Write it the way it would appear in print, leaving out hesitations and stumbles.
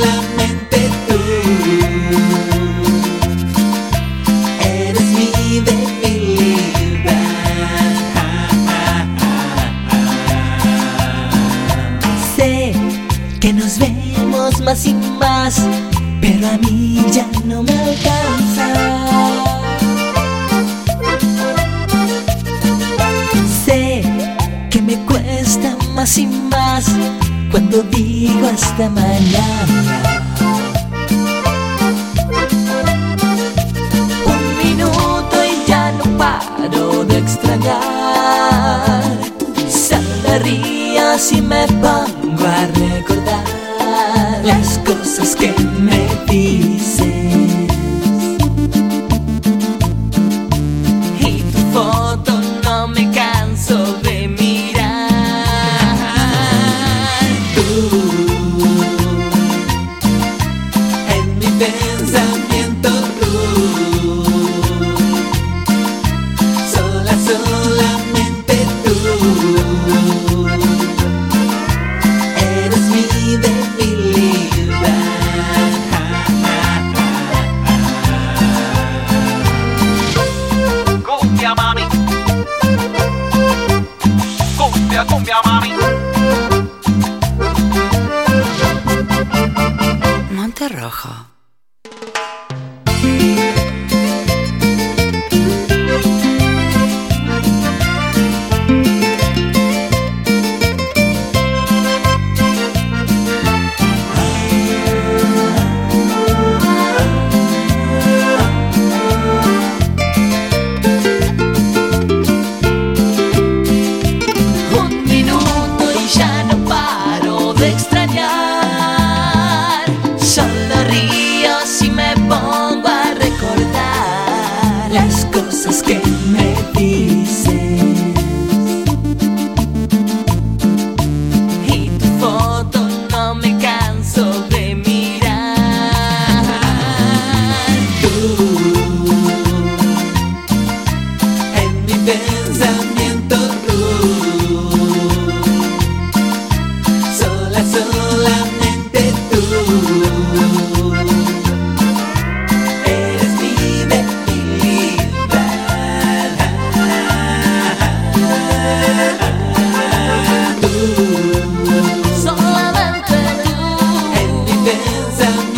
solamente tú. Eres mi debilidad. Sé que nos vemos más y más, pero a mí ya no me alcanza. Sé que me cuesta más y más cuando digo hasta mañana. Un minuto y ya no paro de extrañar. Salaría si me pongo a recordar las cosas que me dices. Y tu foto no me canso de mirar. Tú, en mi pensamiento tú, solamente tú. Eres mi debilidad. Cumbia mami, cumbia, cumbia mami. Monterrojo. Un minuto y ya no paro de extrañar. Solo río si me pongo a recordar las cosas que me dices. Y tu foto no me canso de mirar. Tú, en mi pensamiento tú, solamente tú. Eres mi debilidad. Tú, solamente tú. En mi pensamiento